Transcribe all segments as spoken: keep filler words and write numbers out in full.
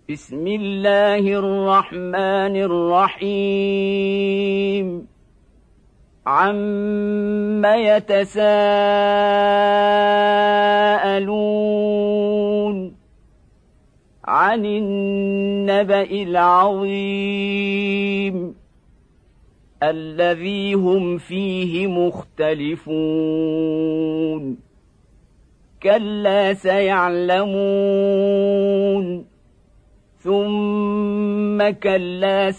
بسم الله الرحمن الرحيم عم يتساءلون عن النبأ العظيم الذي هم فيه مختلفون كلا سيعلمون ثم كلا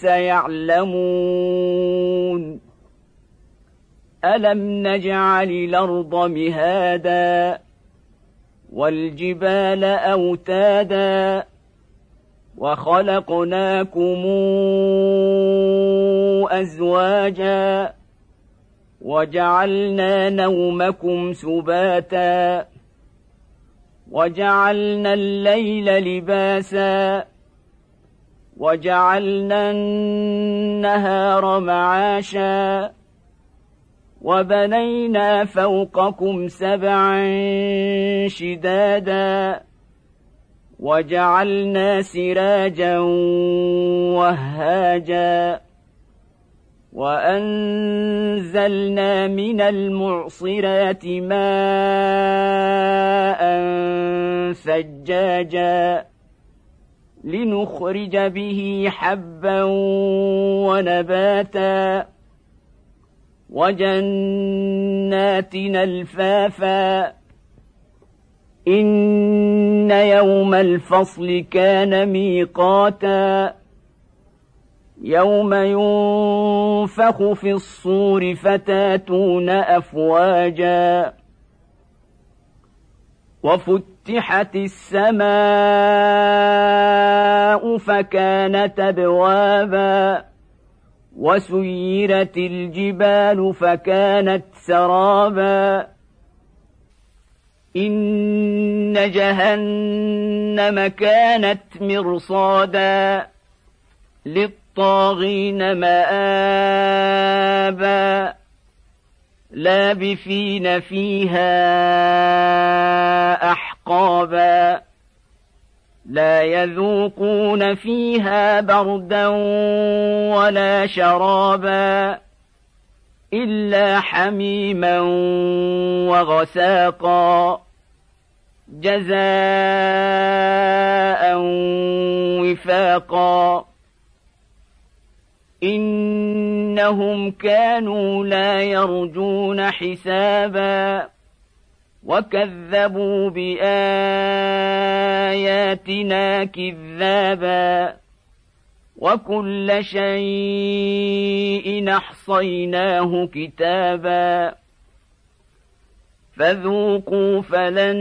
سيعلمون ألم نجعل الأرض مهادا والجبال أوتادا وخلقناكم أزواجا وجعلنا نومكم سباتا وجعلنا الليل لباسا وجعلنا النهار معاشا وبنينا فوقكم سبعا شدادا وجعلنا سراجا وهاجا وأنزلنا من المعصرات ماء ثجاجا لنخرج به حبا ونباتا وجنات ألفافا إن يوم الفصل كان ميقاتا يوم ينفخ في الصور فتاتون أفواجا وفتحت السماء فكانت أبوابا وسيرت الجبال فكانت سرابا إن جهنم كانت مرصادا للطاغين مآبا لابثين فيها أحقابا لا يذوقون فيها بردا ولا شرابا إلا حميما وغساقا جزاء وفاقا إنهم كانوا لا يرجون حسابا وكذبوا بآياتنا كذابا وكل شيء أحصيناه كتابا فذوقوا فلن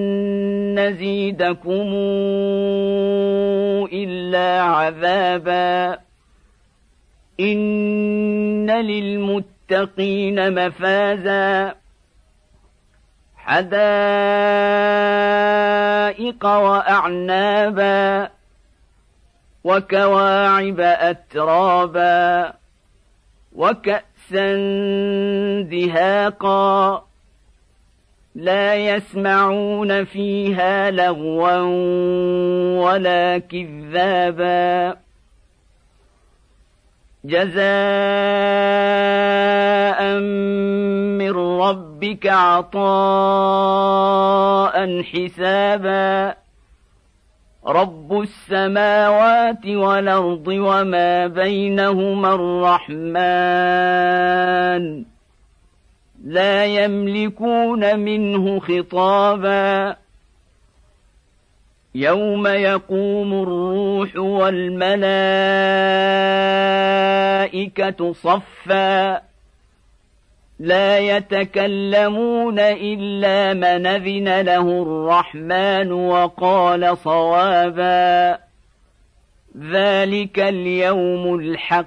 نزيدكم إلا عذابا إن للمتقين مفازا حدائق وأعنابا وكواعب أترابا وكأسا دهاقا لا يسمعون فيها لغوا ولا كذابا جزاء من ربك عطاء حسابا رب السماوات والأرض وما بينهما الرحمن لا يملكون منه خطابا يوم يقوم الروح والملائكة صفا لا يتكلمون إلا من أذن له الرحمن وقال صوابا ذلك اليوم الحق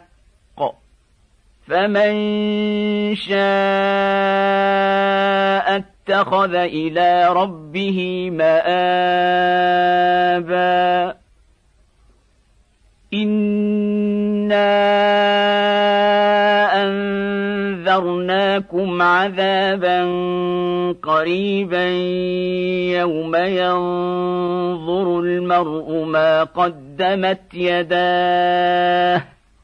فمن شاء اتخذ إلى ربه مآبا إنا أنذرنا لكم عذابا قريبا يوم ينظر المرء ما قدمت يداه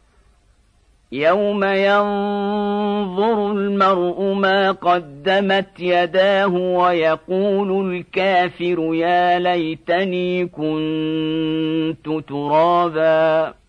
يوم ينظر المرء ما قدمت يداه ويقول الكافر يا ليتني كنت ترابا.